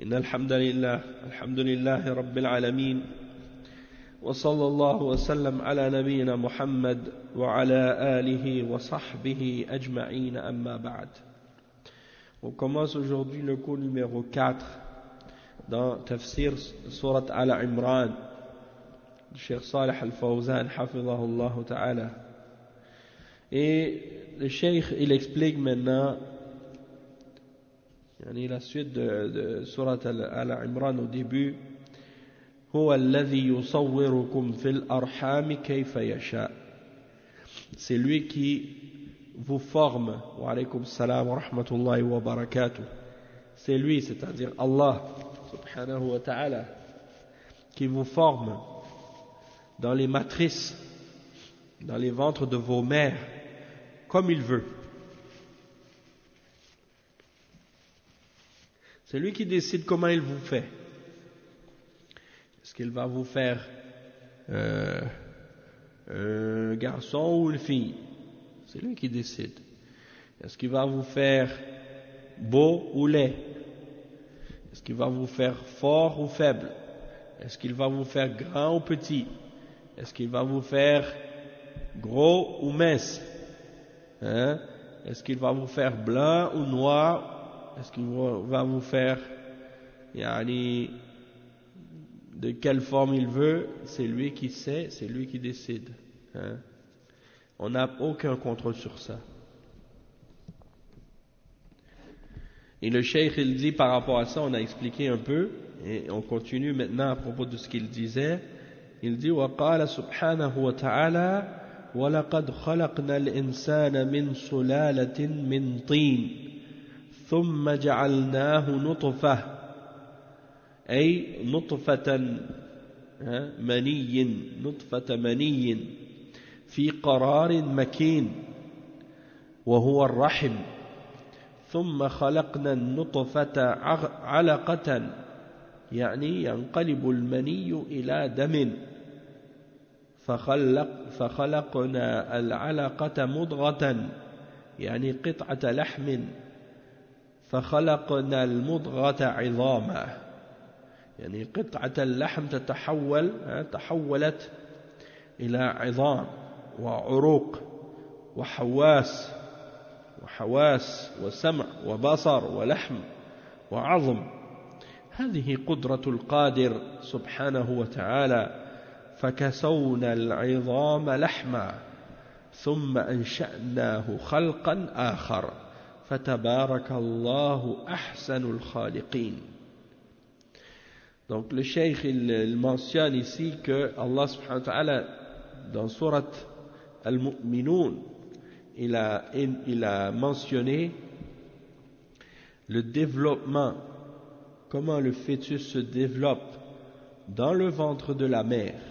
إن الحمد لله رب العالمين وصلى الله وسلم على نبينا محمد وعلى آله وصحبه أجمعين أما بعد. On commence aujourd'hui le cours numéro 4 dans Tafsir Surat Al-Imran du Cheikh Salih Al-Fawzan hafidhahullah ta'ala. Et le Cheikh il explique maintenant la suite de Surat Al-Imran au début. هو الذي يصوركم في الأرحام كيف يشاء. C'est lui qui vous forme. Wa alaykum salam wa rahmatullahi wa barakatuh. C'est lui, c'est-à-dire Allah subhanahu wa ta'ala, qui vous forme dans les matrices, dans les ventres de vos mères, comme il veut. C'est lui qui décide comment il vous fait. Est-ce qu'il va vous faire un garçon ou une fille? C'est lui qui décide. Est-ce qu'il va vous faire beau ou laid? Est-ce qu'il va vous faire fort ou faible? Est-ce qu'il va vous faire grand ou petit? Est-ce qu'il va vous faire gros ou mince? Est-ce qu'il va vous faire blanc ou noir? Est-ce qu'il va vous faire de quelle forme il veut? C'est lui qui sait, c'est lui qui décide. On n'a aucun contrôle sur ça. Et le cheikh il dit par rapport à ça, on a expliqué un peu, et on continue maintenant à propos de ce qu'il disait. Il dit وَقَالَ سُبْحَانَهُ وَتَعَالَى وَلَقَدْ خَلَقْنَا الْإِنسَانَ مِنْ سُلَالَةٍ مِنْ طِينٍ ثم جعلناه نطفة أي نطفة مني في قرار مكين وهو الرحم ثم خلقنا النطفة علقة ينقلب المني إلى دم فخلقنا العلقة مضغة قطعة لحم فخلقنا المضغة عظاما قطعة اللحم تحولت إلى عظام وعروق وحواس وسمع وبصر ولحم وعظم. هذه قدرة القادر سبحانه وتعالى. فكسونا العظام لحما ثم أنشأناه خلقا آخر فَتَبَارَكَ اللَّهُ أَحْسَنُ الْخَالِقِينَ. Donc le cheikh il mentionne ici que Allah subhanahu wa ta'ala dans surat Al-Mu'minun il a mentionné le développement, comment le fœtus se développe dans le ventre de la mère.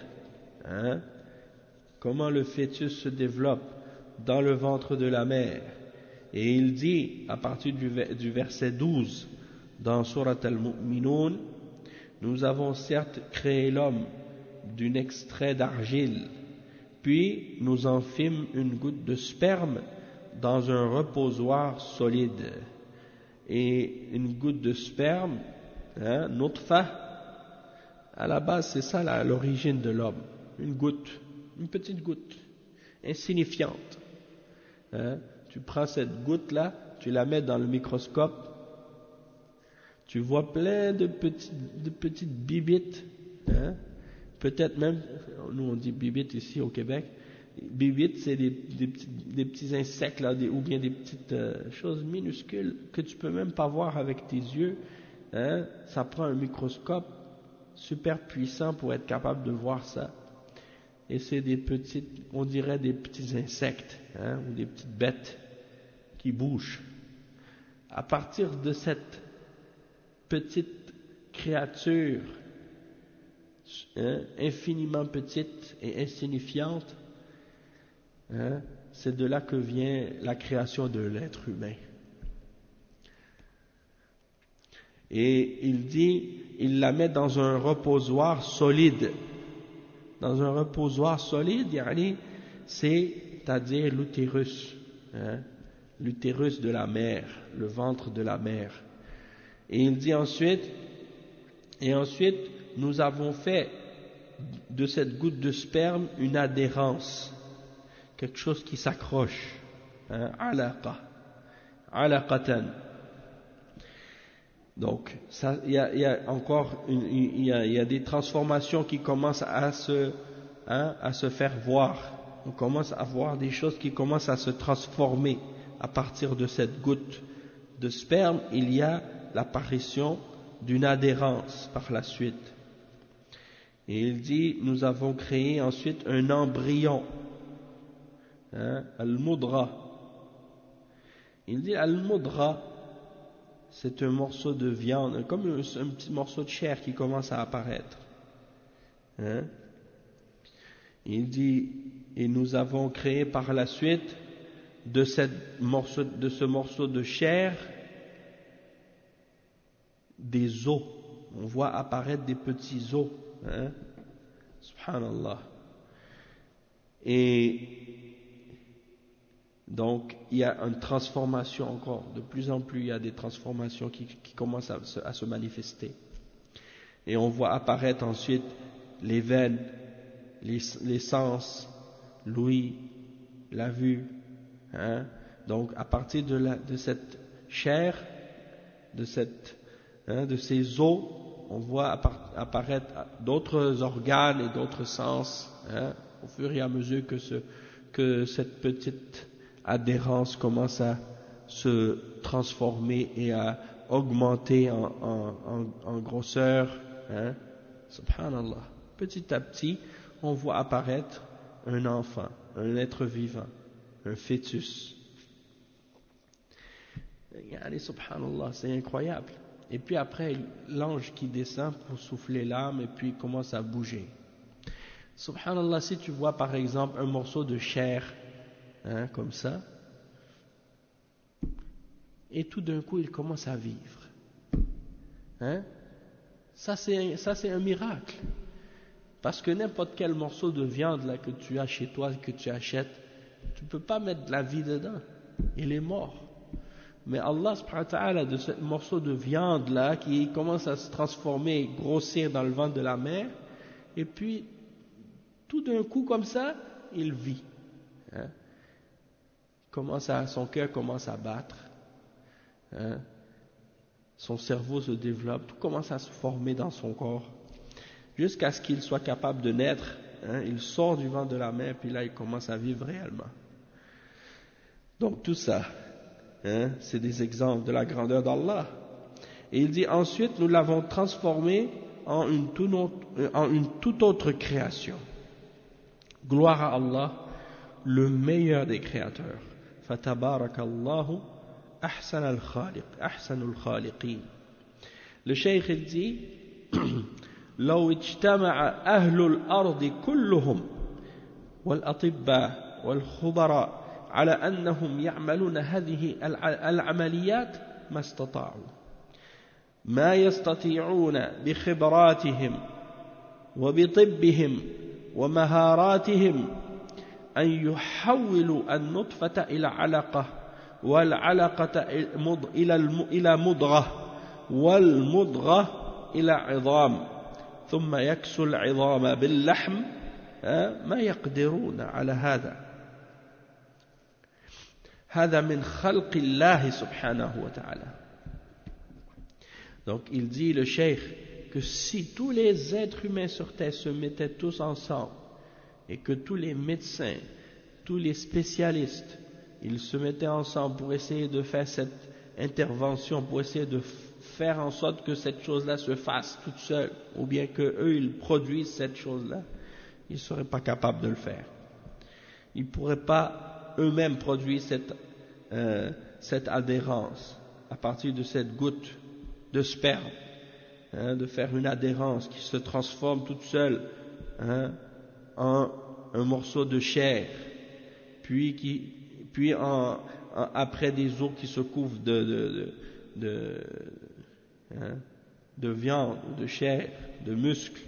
Comment le fœtus se développe dans le ventre de la mère. Et il dit, à partir du verset 12, dans Surat Al-Mu'minun, nous avons certes créé l'homme d'un extrait d'argile, puis nous en fîmes une goutte de sperme dans un reposoir solide. Et une goutte de sperme, nutfa, à la base c'est ça l'origine de l'homme, une petite goutte, insignifiante. Tu prends cette goutte-là, tu la mets dans le microscope, tu vois plein de petites bibites, peut-être même, nous on dit bibites ici au Québec, bibites c'est des petits insectes là, ou bien des petites choses minuscules que tu peux même pas voir avec tes yeux, ça prend un microscope super puissant pour être capable de voir ça. Et c'est on dirait des petits insectes, ou des petites bêtes qui bougent. À partir de cette petite créature, infiniment petite et insignifiante, c'est de là que vient la création de l'être humain. Et il dit, il la met dans un reposoir solide. Dans un reposoir solide, c'est-à-dire l'utérus, l'utérus de la mère, le ventre de la mère. Et il dit ensuite, Et ensuite, nous avons fait de cette goutte de sperme une adhérence, quelque chose qui s'accroche, hein, alaqatan. Donc, il y a encore il y a des transformations qui commencent à se faire voir. On commence à voir des choses qui commencent à se transformer à partir de cette goutte de sperme. Il y a l'apparition d'une adhérence par la suite. Et il dit, nous avons créé ensuite un embryon, hein, al-mudra. Il dit, al-mudra, c'est un morceau de viande, comme un petit morceau de chair qui commence à apparaître. Hein? Il dit, et nous avons créé par la suite de ce morceau de chair des os. On voit apparaître des petits os. Hein? Subhanallah. Et donc, il y a une transformation encore. De plus en plus, il y a des transformations qui commencent à se manifester. Et on voit apparaître ensuite les veines, les sens, l'ouïe, la vue. Hein? Donc, à partir de cette chair, de ces os, on voit apparaître d'autres organes et d'autres sens, hein, au fur et à mesure que cette petite adhérence commence à se transformer et à augmenter en grosseur. Hein. Subhanallah. Petit à petit, on voit apparaître un enfant, un être vivant, un fœtus. Regardez, subhanallah, c'est incroyable. Et puis après, l'ange qui descend pour souffler l'âme et puis commence à bouger. Subhanallah, si tu vois par exemple un morceau de chair, hein, comme ça, et tout d'un coup il commence à vivre. Hein? Ça c'est un miracle. Parce que n'importe quel morceau de viande là, que tu as chez toi, que tu achètes, tu ne peux pas mettre de la vie dedans. Il est mort. Mais Allah subhanahu wa ta'ala, de ce morceau de viande là qui commence à se transformer, grossir dans le ventre de la mère, et puis tout d'un coup comme ça, il vit. Hein? Son cœur commence à battre. Hein? Son cerveau se développe, tout commence à se former dans son corps, jusqu'à ce qu'il soit capable de naître. Hein? Il sort du ventre de la mère, puis là il commence à vivre réellement. Donc tout ça, hein, c'est des exemples de la grandeur d'Allah. Et il dit ensuite, nous l'avons transformé en une toute autre création. Gloire à Allah, le meilleur des créateurs. Fatabarakallahu ahsanul khaliqin. Le cheikh il dit لو اجتمع أهل الأرض كلهم والأطباء والخبراء على أنهم يعملون هذه العمليات ما استطاعوا ما يستطيعون بخبراتهم وبطبهم ومهاراتهم أن يحولوا النطفة إلى علقة والعلقة إلى مضغة والمضغة إلى عظام ثم يكسو العظام باللحم ما يقدرون على هذا من خلق الله سبحانه وتعالى. Donc il dit le cheikh que si tous les êtres humains sur terre se mettaient tous ensemble et que tous les médecins, tous les spécialistes, ils se mettaient ensemble pour essayer de faire cette intervention, pour essayer de faire en sorte que cette chose-là se fasse toute seule, ou bien que eux ils produisent cette chose-là, ils ne seraient pas capables de le faire. Ils ne pourraient pas eux-mêmes produire cette adhérence à partir de cette goutte de sperme, hein, de faire une adhérence qui se transforme toute seule, hein, en un morceau de chair, puis après des os qui se couvrent de viande, de chair, de muscles.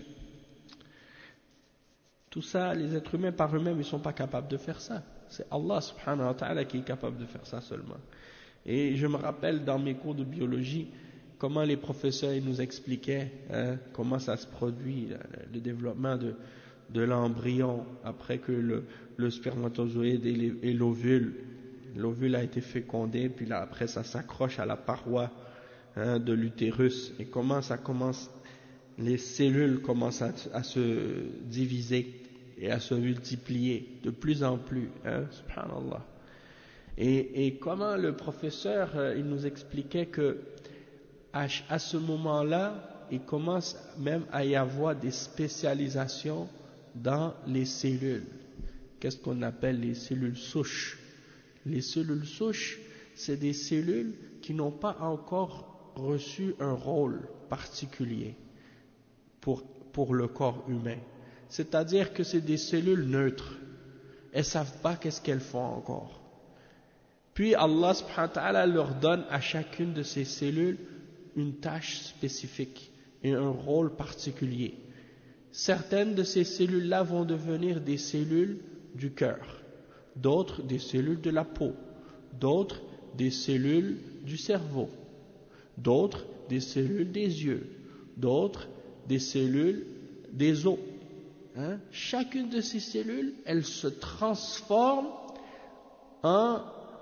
Tout ça, les êtres humains par eux-mêmes, ils ne sont pas capables de faire ça. C'est Allah subhanahu wa ta'ala qui est capable de faire ça seulement. Et je me rappelle dans mes cours de biologie, comment les professeurs ils nous expliquaient comment ça se produit, le développement de l'embryon après que le spermatozoïde et l'ovule a été fécondé, puis là après ça s'accroche à la paroi de l'utérus, et comment ça commence, les cellules commencent à se diviser et à se multiplier de plus en plus, subhanallah. Et comment le professeur il nous expliquait que à ce moment-là, il commence même à y avoir des spécialisations dans les cellules. Qu'est-ce qu'on appelle les cellules souches? Les cellules souches, c'est des cellules qui n'ont pas encore reçu un rôle particulier pour le corps humain. C'est-à-dire que c'est des cellules neutres. Elles ne savent pas qu'est-ce qu'elles font encore. Puis Allah subhanahu wa ta'ala leur donne à chacune de ces cellules une tâche spécifique et un rôle particulier. Certaines de ces cellules-là vont devenir des cellules du cœur, d'autres des cellules de la peau, d'autres des cellules du cerveau, d'autres des cellules des yeux, d'autres des cellules des os. Chacune de ces cellules, elle se transforme en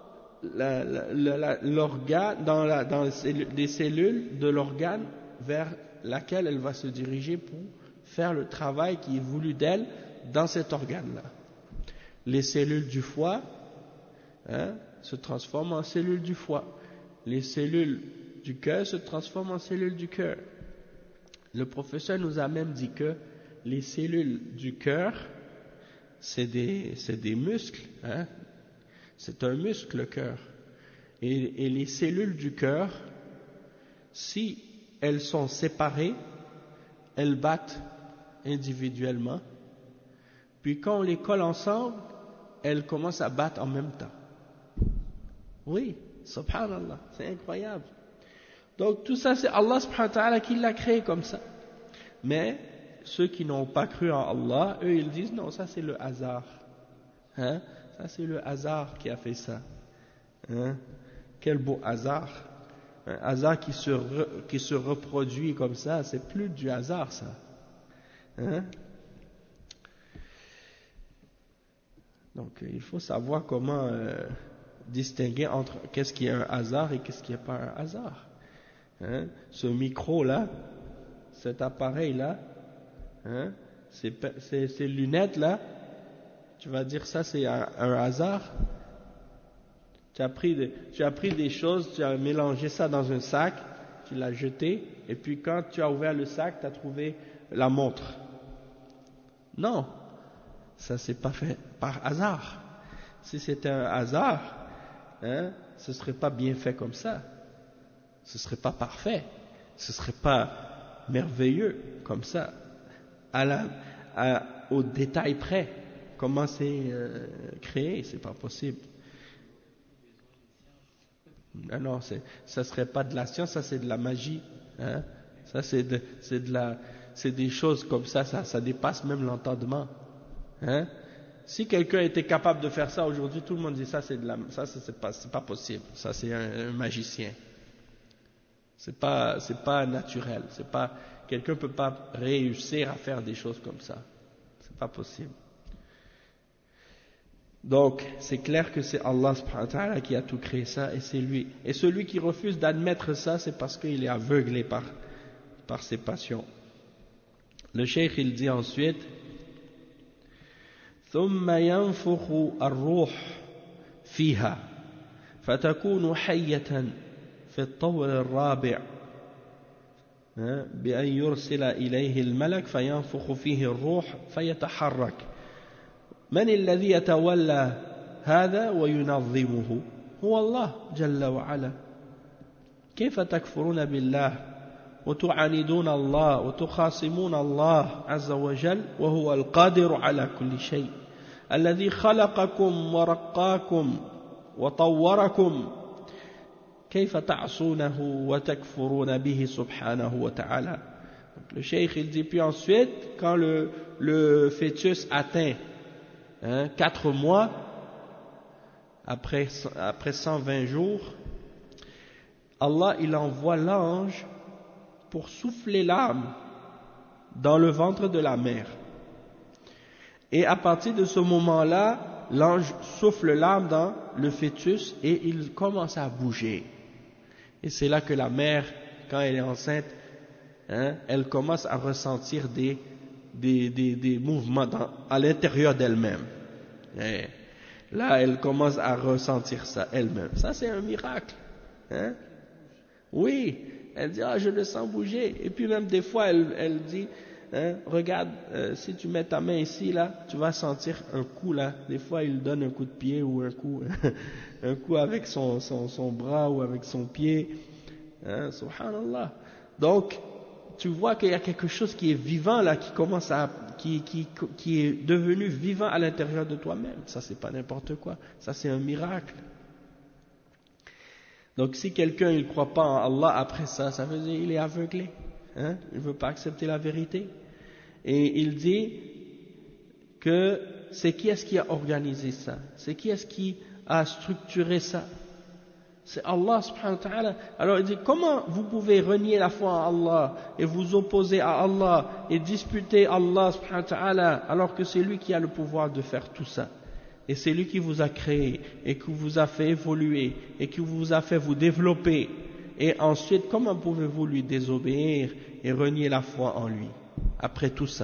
l'organe, dans des cellules de l'organe vers laquelle elle va se diriger pour faire le travail qui est voulu d'elle dans cet organe-là. Les cellules du foie se transforment en cellules du foie. Les cellules du cœur se transforment en cellules du cœur. Le professeur nous a même dit que les cellules du cœur, c'est des muscles, c'est un muscle, le cœur. Et les cellules du cœur, si elles sont séparées, elles battent individuellement. Puis quand on les colle ensemble, elles commencent à battre en même temps. Oui, subhanallah, c'est incroyable. Donc tout ça, c'est Allah subhanahu wa ta'ala qui l'a créé comme ça. Mais ceux qui n'ont pas cru en Allah, eux ils disent non, ça c'est le hasard. Ça c'est le hasard qui a fait ça. Quel beau hasard. Un hasard qui se reproduit comme ça, c'est plus du hasard ça. Donc il faut savoir comment distinguer entre qu'est-ce qui est un hasard et qu'est-ce qui n'est pas un hasard. Ce micro-là, cet appareil-là, ces lunettes-là, tu vas dire ça c'est un hasard. Tu as pris des choses, tu as mélangé ça dans un sac, tu l'as jeté, et puis quand tu as ouvert le sac, tu as trouvé la montre. Non, ça c'est pas fait par hasard. Si c'était un hasard, ce serait pas bien fait comme ça. Ce serait pas parfait. Ce serait pas merveilleux comme ça. Au détail près. Comment c'est créé, c'est pas possible. Non, ça serait pas de la science, ça c'est de la magie. Ça c'est des choses comme ça dépasse même l'entendement. Si quelqu'un était capable de faire ça aujourd'hui, tout le monde dit ça c'est pas possible. Ça c'est un magicien. C'est pas naturel. Quelqu'un peut pas réussir à faire des choses comme ça. C'est pas possible. Donc, c'est clair que c'est Allah subhanahu wa ta'ala qui a tout créé ça, et c'est lui. Et celui qui refuse d'admettre ça, c'est parce qu'il est aveuglé par ses passions. Le cheikh, il dit ensuite, ثم ينفخ الروح فيها فتكون حية في الطور الرابع بأن يرسل إليه الملك فينفخ فيه الروح فيتحرك. من الذي يتولى هذا وينظمه؟ هو الله جل وعلا. كيف تكفرون بالله وتعاندون الله وتخاصمون الله عز وجل وهو القادر على كل شيء الذي خلقكم ورقاكم وطوركم كيف تعصونه وتكفرون به سبحانه وتعالى. Le cheikh il dit, puis ensuite quand le fœtus atteint 4 mois, après 120 jours, Allah il envoie l'ange pour souffler l'âme dans le ventre de la mère. Et à partir de ce moment-là, l'ange souffle l'âme dans le fœtus et il commence à bouger. Et c'est là que la mère, quand elle est enceinte, elle commence à ressentir des mouvements à l'intérieur d'elle-même. Et là, elle commence à ressentir ça elle-même. Ça, c'est un miracle. Oui, elle dit, je le sens bouger. Et puis même des fois, elle dit, regarde, si tu mets ta main ici, là, tu vas sentir un coup, là. Des fois, il donne un coup de pied ou un coup, un coup avec son bras ou avec son pied. Subhanallah. Donc, tu vois qu'il y a quelque chose qui est vivant, là, qui est devenu vivant à l'intérieur de toi-même. Ça, c'est pas n'importe quoi. Ça, c'est un miracle. Donc, si quelqu'un il croit pas en Allah après ça, ça veut dire qu'il est aveuglé. Il ne veut pas accepter la vérité. Et il dit que c'est qui est-ce qui a organisé ça? C'est qui est-ce qui a structuré ça? C'est Allah subhanahu wa ta'ala. Alors il dit, comment vous pouvez renier la foi en Allah et vous opposer à Allah et disputer Allah subhanahu wa ta'ala alors que c'est lui qui a le pouvoir de faire tout ça? Et c'est lui qui vous a créé et qui vous a fait évoluer et qui vous a fait vous développer. Et ensuite, comment pouvez-vous lui désobéir et renier la foi en lui après tout ça?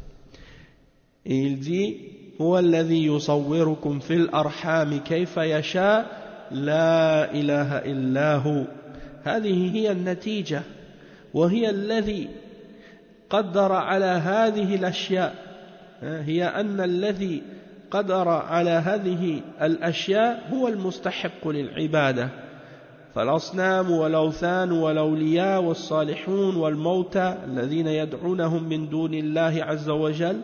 Et il dit, هو الذي يصوركم في الأرحام كيف يشاء لا إله إلا هو. هذه هي النتيجة وهي الذي قدر على هذه الأشياء. هي أن الذي قدر على هذه الأشياء هو المستحق للعبادة. فالأصنام والأوثان والأولياء والصالحون والموتى الذين يدعونهم من دون الله عز وجل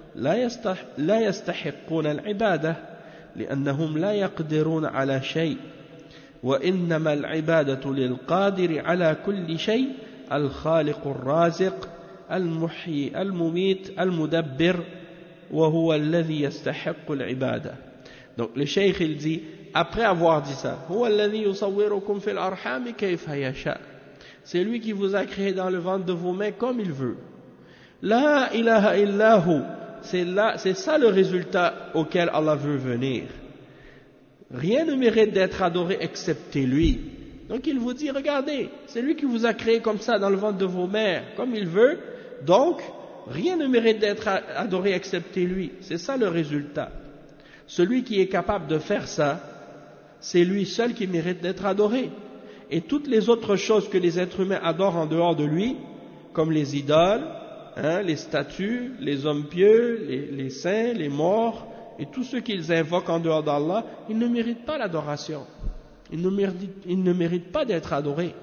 لا يستحقون العبادة لأنهم لا يقدرون على شيء، وإنما العبادة للقادر على كل شيء الخالق الرازق المحيي المميت المدبر وهو الذي يستحق العبادة. Donc le cheikh il dit, après avoir dit ça, هو الذي يصوركم في الأرحام كيف يشاء, c'est lui qui vous a créé dans le ventre de vos mains comme il veut. La ilaha illahu, c'est ça le résultat auquel Allah veut venir. Rien ne mérite d'être adoré excepté lui. Donc il vous dit, regardez, c'est lui qui vous a créé comme ça dans le ventre de vos mères, comme il veut, donc rien ne mérite d'être adoré excepté lui. C'est ça le résultat. Celui qui est capable de faire ça, c'est lui seul qui mérite d'être adoré. Et toutes les autres choses que les êtres humains adorent en dehors de lui, comme les idoles, les statues, les hommes pieux, les saints, les morts, et tous ceux qu'ils invoquent en dehors d'Allah, ils ne méritent pas l'adoration. Ils ne méritent pas d'être adorés.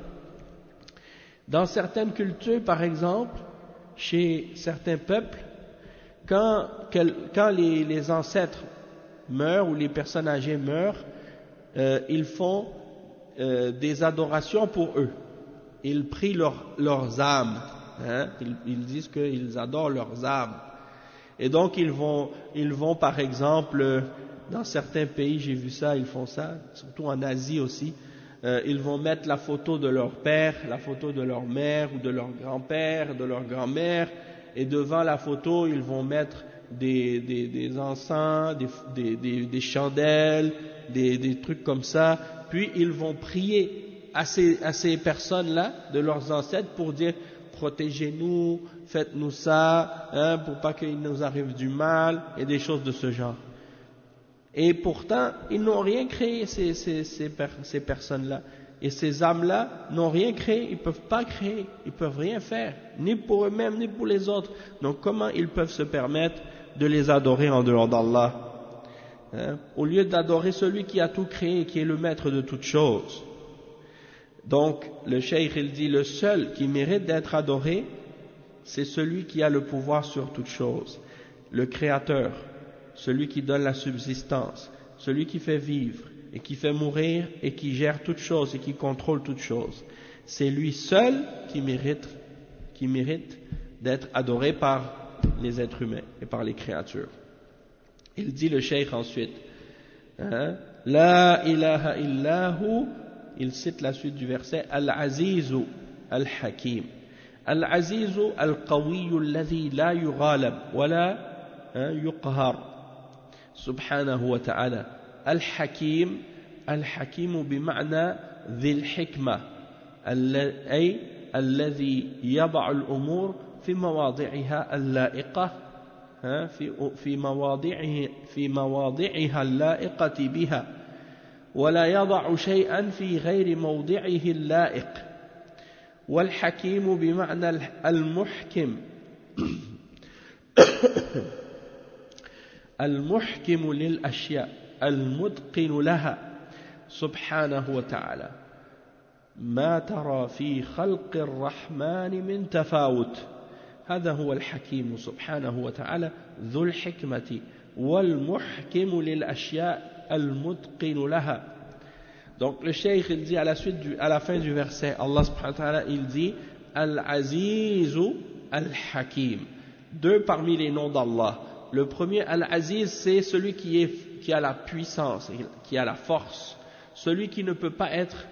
Dans certaines cultures, par exemple, chez certains peuples, quand les ancêtres meurent ou les personnes âgées meurent, ils font des adorations pour eux. Ils prient leurs âmes. Ils disent qu'ils adorent leurs âmes. Et donc ils vont par exemple, dans certains pays, j'ai vu ça, ils font ça, surtout en Asie aussi, ils vont mettre la photo de leur père, la photo de leur mère ou de leur grand-père, de leur grand-mère, et devant la photo, ils vont mettre des encens, des chandelles, des trucs comme ça, puis ils vont prier à ces personnes-là, de leurs ancêtres, pour dire protégez-nous, faites-nous ça, pour pas qu'il nous arrive du mal, et des choses de ce genre. Et pourtant, ils n'ont rien créé, ces personnes-là. Et ces âmes-là n'ont rien créé, ils ne peuvent pas créer, ils ne peuvent rien faire, ni pour eux-mêmes, ni pour les autres. Donc comment ils peuvent se permettre de les adorer en dehors d'Allah, au lieu d'adorer celui qui a tout créé, qui est le maître de toutes choses. Donc le cheikh il dit, le seul qui mérite d'être adoré, c'est celui qui a le pouvoir sur toutes choses, le créateur, celui qui donne la subsistance, celui qui fait vivre et qui fait mourir et qui gère toutes choses et qui contrôle toutes choses. C'est lui seul qui mérite d'être adoré par les êtres humains et par les créatures. Il dit le cheikh ensuite, La ilaha illahu, il cite la suite du verset, Al-Azizu Al-Hakim. العزيز القوي الذي لا يغالب ولا يقهر سبحانه وتعالى. الحكيم الحكيم بمعنى ذي الحكمة أي الذي يضع الأمور في مواضعها اللائقة في مواضعها اللائقة بها ولا يضع شيئا في غير موضعه اللائق. والحكيم بمعنى المحكم المحكم للأشياء المتقن لها سبحانه وتعالى. ما ترى في خلق الرحمن من تفاوت. هذا هو الحكيم سبحانه وتعالى ذو الحكمة والمحكم للأشياء المتقن لها. Donc le cheikh il dit à la fin du verset, Allah subhanahu wa ta'ala il dit Al-Azizu Al-Hakim, deux parmi les noms d'Allah. Le premier Al-Aziz, c'est celui qui a la puissance, qui a la force, celui qui ne peut pas être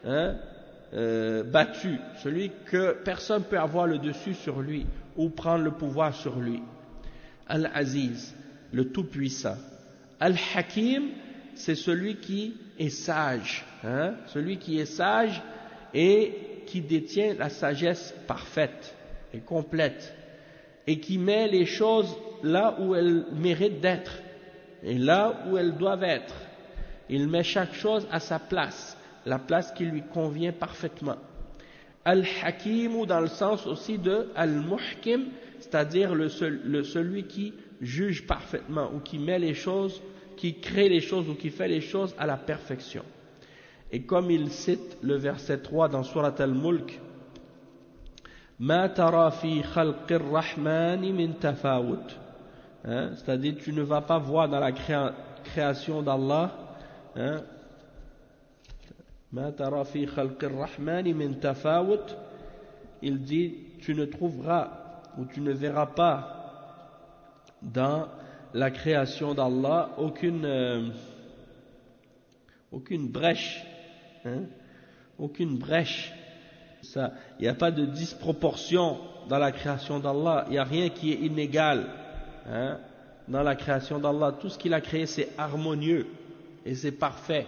battu, celui que personne ne peut avoir le dessus sur lui ou prendre le pouvoir sur lui. Al-Aziz, le tout-puissant. Al-Hakim, c'est celui qui est sage, celui qui est sage et qui détient la sagesse parfaite et complète et qui met les choses là où elles méritent d'être et là où elles doivent être. Il met chaque chose à sa place, la place qui lui convient parfaitement. Al-Hakim dans le sens aussi de Al-Muhkim, c'est-à-dire celui qui juge parfaitement ou qui met les choses, qui crée les choses ou qui fait les choses à la perfection. Et comme il cite le verset 3 dans Surat Al-Mulk, Ma tara fi khalqir rahmani min tafawut, c'est-à-dire tu ne vas pas voir dans la création d'Allah, Ma tara fi khalqir rahmani min tafawut, il dit tu ne trouveras ou tu ne verras pas dans la création d'Allah aucune brèche, aucune brèche. Il n'y a pas de disproportion dans la création d'Allah, il n'y a rien qui est inégal dans la création d'Allah. Tout ce qu'il a créé c'est harmonieux et c'est parfait.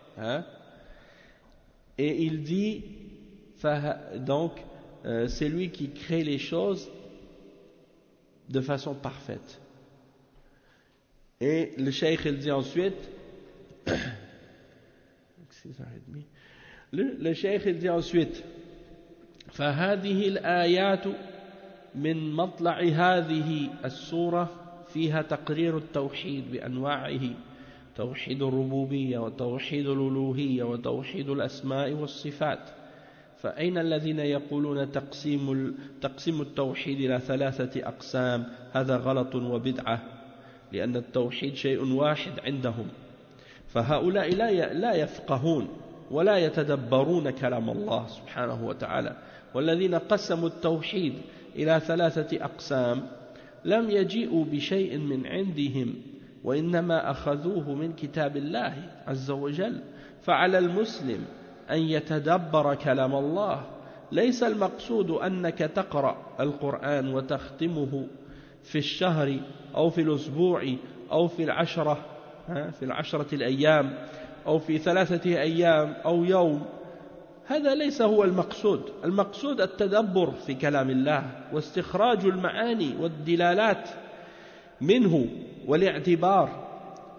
Et il dit donc c'est lui qui crée les choses de façon parfaite. Et le cheikh il dit ensuite le cheikh il dit ensuite فهذه الآيات من مطلع هذه السورة فيها تقرير التوحيد بأنواعه توحيد الربوبية وتوحيد الألوهية وتوحيد الأسماء والصفات. فأين الذين يقولون تقسيم التوحيد إلى 3 أقسام؟ هذا غلط وبدعة، لأن التوحيد شيء واحد عندهم، فهؤلاء لا يفقهون ولا يتدبرون كلام الله سبحانه وتعالى. والذين قسموا التوحيد إلى 3 أقسام لم يجيئوا بشيء من عندهم وإنما أخذوه من كتاب الله عز وجل. فعلى المسلم أن يتدبر كلام الله. ليس المقصود أنك تقرأ القرآن وتختمه في الشهر أو في الأسبوع أو في العشرة الأيام أو في 3 أيام أو يوم. هذا ليس هو المقصود. المقصود التدبر في كلام الله واستخراج المعاني والدلالات منه والاعتبار.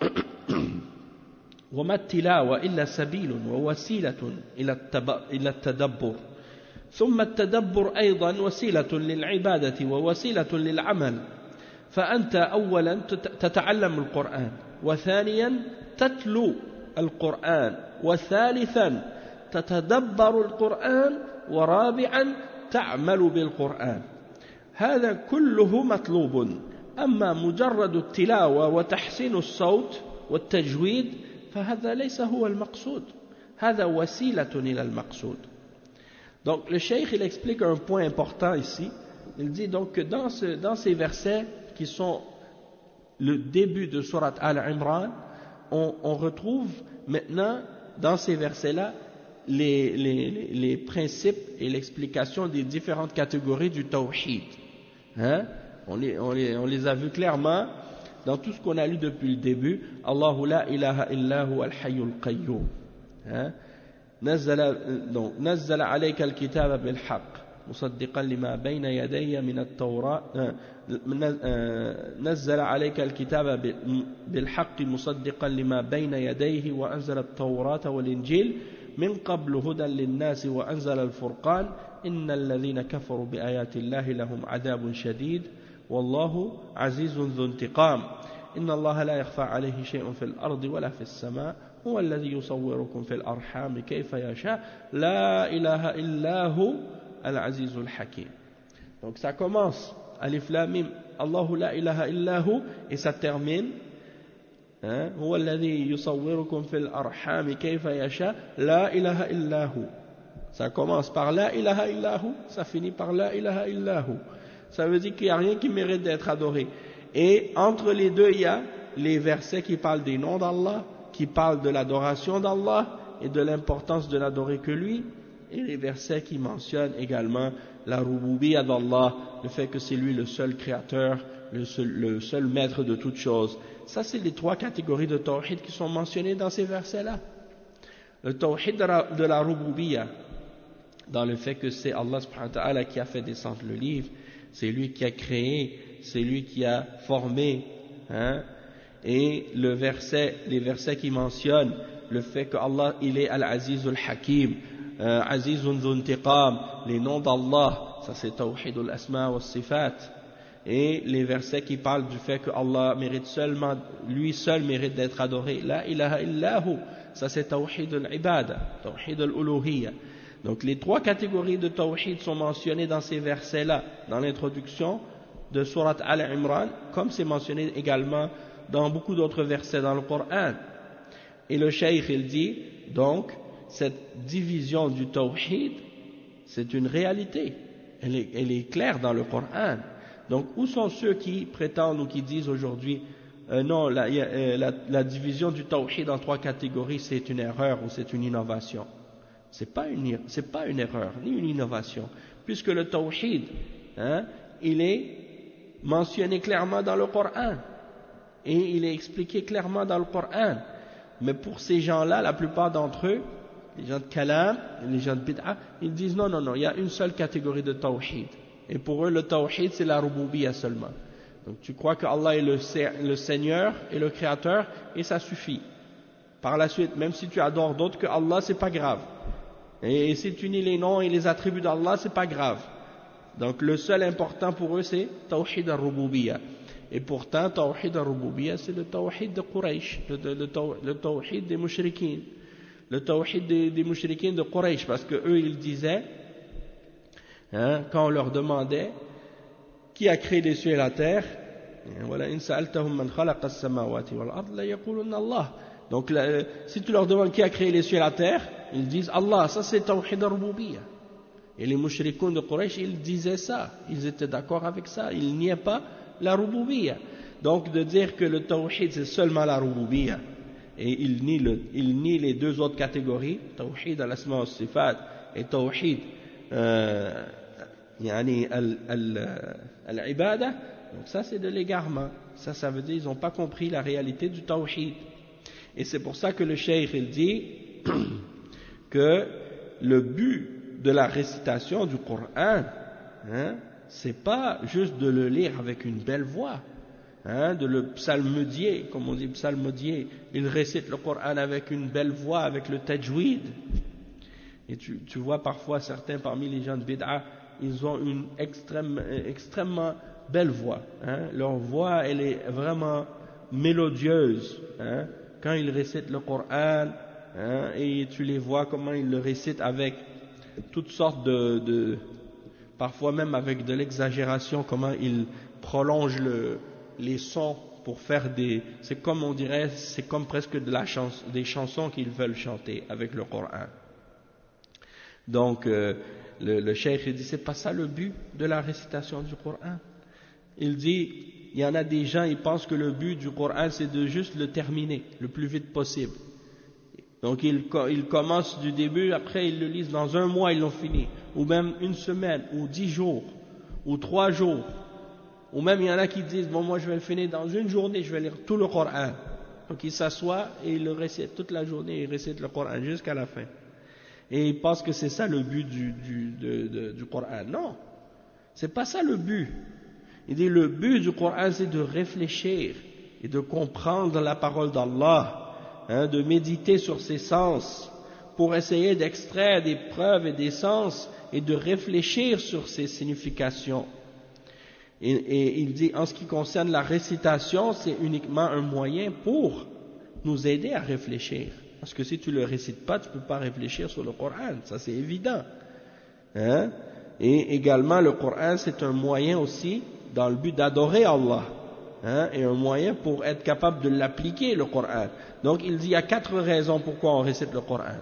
وما التلاوة إلا سبيل ووسيلة إلى التدبر. ثم التدبر أيضا وسيلة للعبادة ووسيلة للعمل. فأنت أولا تتعلم القرآن، وثانيا تتلو القرآن، وثالثا تتدبر القرآن، ورابعا تعمل بالقرآن. هذا كله مطلوب. أما مجرد التلاوة وتحسين الصوت والتجويد فهذا ليس هو المقصود، هذا وسيلة إلى المقصود. Donc le cheikh il explique un point important ici. Il dit donc que dans ces versets qui sont le début de Sourate Al-Imran, on retrouve maintenant dans ces versets-là les principes et l'explication des différentes catégories du tawhid. Hein? On les a vus clairement dans tout ce qu'on a lu depuis le début. Allahu la ilaha illa huwa al-hayyul qayyum. نزل عليك الكتاب بالحق مصدقا لما بين يدي من التوراة نزل عليك الكتاب بالحق مصدقا لما بين يديه وأنزل التوراة والإنجيل من قبل هدى للناس وأنزل الفرقان إن الذين كفروا بآيات الله لهم عذاب شديد والله عزيز ذو انتقام إن الله لا يخفى عليه شيء في الأرض ولا في السماء هو الذي يصوركم في الأرحام كيف يشاء لا إله إلا هو العزيز الحكيم. Donc ça commence Alif Lam Mim Allahu la ilaha illa hu et ça termine هو الذي يصوركم في الأرحام كيف يشاء لا إله إلا هو. Ça commence par la ilaha illa hu, ça finit par la ilaha illa hu. Ça veut dire qu'il n'y a rien qui mérite d'être adoré. Et entre les deux, il y a les versets qui parlent des noms d'Allah, qui parlent de l'adoration d'Allah et de l'importance de n'adorer que lui, et les versets qui mentionnent également la rububiyya d'Allah, le fait que c'est lui le seul créateur, le seul maître de toutes choses. Ça, c'est les trois catégories de tawhid qui sont mentionnées dans ces versets-là. Le tawhid de la rububiyya, dans le fait que c'est Allah subhanahu wa ta'ala qui a fait descendre le livre, c'est lui qui a créé, c'est lui qui a formé, et les versets qui mentionnent le fait que Allah il est Al-Azizul Hakim, Azizun Dhu Intiqam, les noms d'Allah, ça c'est Tawhidul Asma wa Sifat, et les versets qui parlent du fait que Allah mérite seulement, lui seul mérite d'être adoré, La ilaha illahu, ça c'est Tawhidul Ibada, Tawhidul Uluhiyya. Donc les trois catégories de tawhid sont mentionnées dans ces versets-là, dans l'introduction de Surat Al-Imran, comme c'est mentionné également dans beaucoup d'autres versets dans le Coran. Et le cheikh il dit, donc, cette division du tawhid, c'est une réalité, elle est claire dans le Coran. Donc où sont ceux qui prétendent ou qui disent aujourd'hui, non, la division du tawhid en trois catégories c'est une erreur ou c'est une innovation? C'est pas une erreur, ni une innovation, puisque le tawhid, il est mentionné clairement dans le Coran, et il est expliqué clairement dans le Coran. Mais pour ces gens-là, la plupart d'entre eux, les gens de Kalam, les gens de Bid'a, ils disent non, il y a une seule catégorie de tawhid. Et pour eux, le tawhid, c'est la rububiyya seulement. Donc tu crois que Allah est le Seigneur et le Créateur, et ça suffit. Par la suite, même si tu adores d'autres que Allah, c'est pas grave. Et si tu nies les noms et les attributs d'Allah, c'est pas grave. Donc le seul important pour eux, c'est Tawhid al-Rububiyya. Et pourtant, Tawhid al-Rububiyya, c'est le Tawhid de Quraysh, le Tawhid des Mushrikines. Le Tawhid des Mushrikines de Quraysh, parce que eux, ils disaient, quand on leur demandait qui a créé les cieux et la terre, voilà, in sa'altahum man khalaqa as-samawati wal ard la yaquluna Allah. Donc si tu leur demandes qui a créé les cieux et la terre, ils disent Allah, ça c'est Tawhid al-Rububiyya. Et les mushrikoun de Quraysh, ils disaient ça, ils étaient d'accord avec ça, ils niaient pas la Rububiyya. Donc de dire que le Tawhid c'est seulement la Rububiyya, et ils nient les deux autres catégories, Tawhid al-Asma wa Sifat et Tawhid al-Ibada, donc ça c'est de l'égarement. Ça veut dire qu'ils n'ont pas compris la réalité du Tawhid. Et c'est pour ça que le cheikh il dit que le but de la récitation du Coran, c'est pas juste de le lire avec une belle voix, de le psalmodier, comme on dit psalmodier, il récite le Coran avec une belle voix, avec le tajwid. Et tu vois parfois certains parmi les gens de Bid'a, ils ont une extrêmement belle voix, leur voix elle est vraiment mélodieuse, quand ils récitent le Coran, et tu les vois comment ils le récitent avec toutes sortes parfois même avec de l'exagération, comment ils prolongent les sons pour faire c'est comme on dirait, c'est comme presque des chansons qu'ils veulent chanter avec le Coran. Donc le cheikh il dit c'est pas ça le but de la récitation du Coran. Il dit, il y en a des gens, ils pensent que le but du Coran c'est de juste le terminer le plus vite possible. Donc ils commencent du début, après ils le lisent dans un mois, ils l'ont fini, ou même une semaine, ou 10 jours, ou 3 jours, ou même il y en a qui disent, bon moi je vais le finir dans une journée, je vais lire tout le Coran. Donc ils s'assoient et ils le récitent toute la journée, ils récitent le Coran jusqu'à la fin. Et ils pensent que c'est ça le but du Coran. Non, c'est pas ça le but. Il dit le but du Coran c'est de réfléchir et de comprendre la parole d'Allah. De méditer sur ses sens pour essayer d'extraire des preuves et des sens et de réfléchir sur ses significations. Et il dit en ce qui concerne la récitation, c'est uniquement un moyen pour nous aider à réfléchir. Parce que si tu ne le récites pas, tu ne peux pas réfléchir sur le Coran, ça c'est évident. Et également le Coran c'est un moyen aussi dans le but d'adorer Allah. Et un moyen pour être capable de l'appliquer, le Coran. Donc il dit il y a 4 raisons pourquoi on récite le Coran.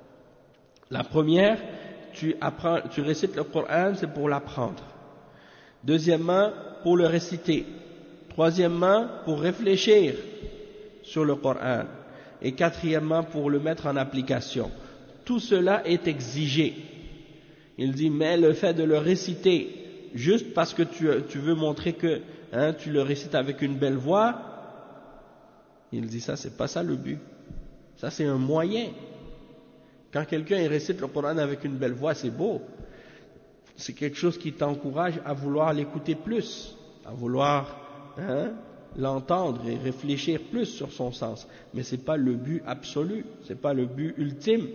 La première, tu récites le Coran, c'est pour l'apprendre. Deuxièmement, pour le réciter. Troisièmement, pour réfléchir sur le Coran. Et quatrièmement, pour le mettre en application. Tout cela est exigé. Il dit, mais le fait de le réciter, juste parce que tu veux montrer que tu le récites avec une belle voix, il dit ça, c'est pas ça le but. Ça, c'est un moyen. Quand quelqu'un récite le Coran avec une belle voix, c'est beau. C'est quelque chose qui t'encourage à vouloir l'écouter plus, à vouloir l'entendre et réfléchir plus sur son sens. Mais c'est pas le but absolu, c'est pas le but ultime.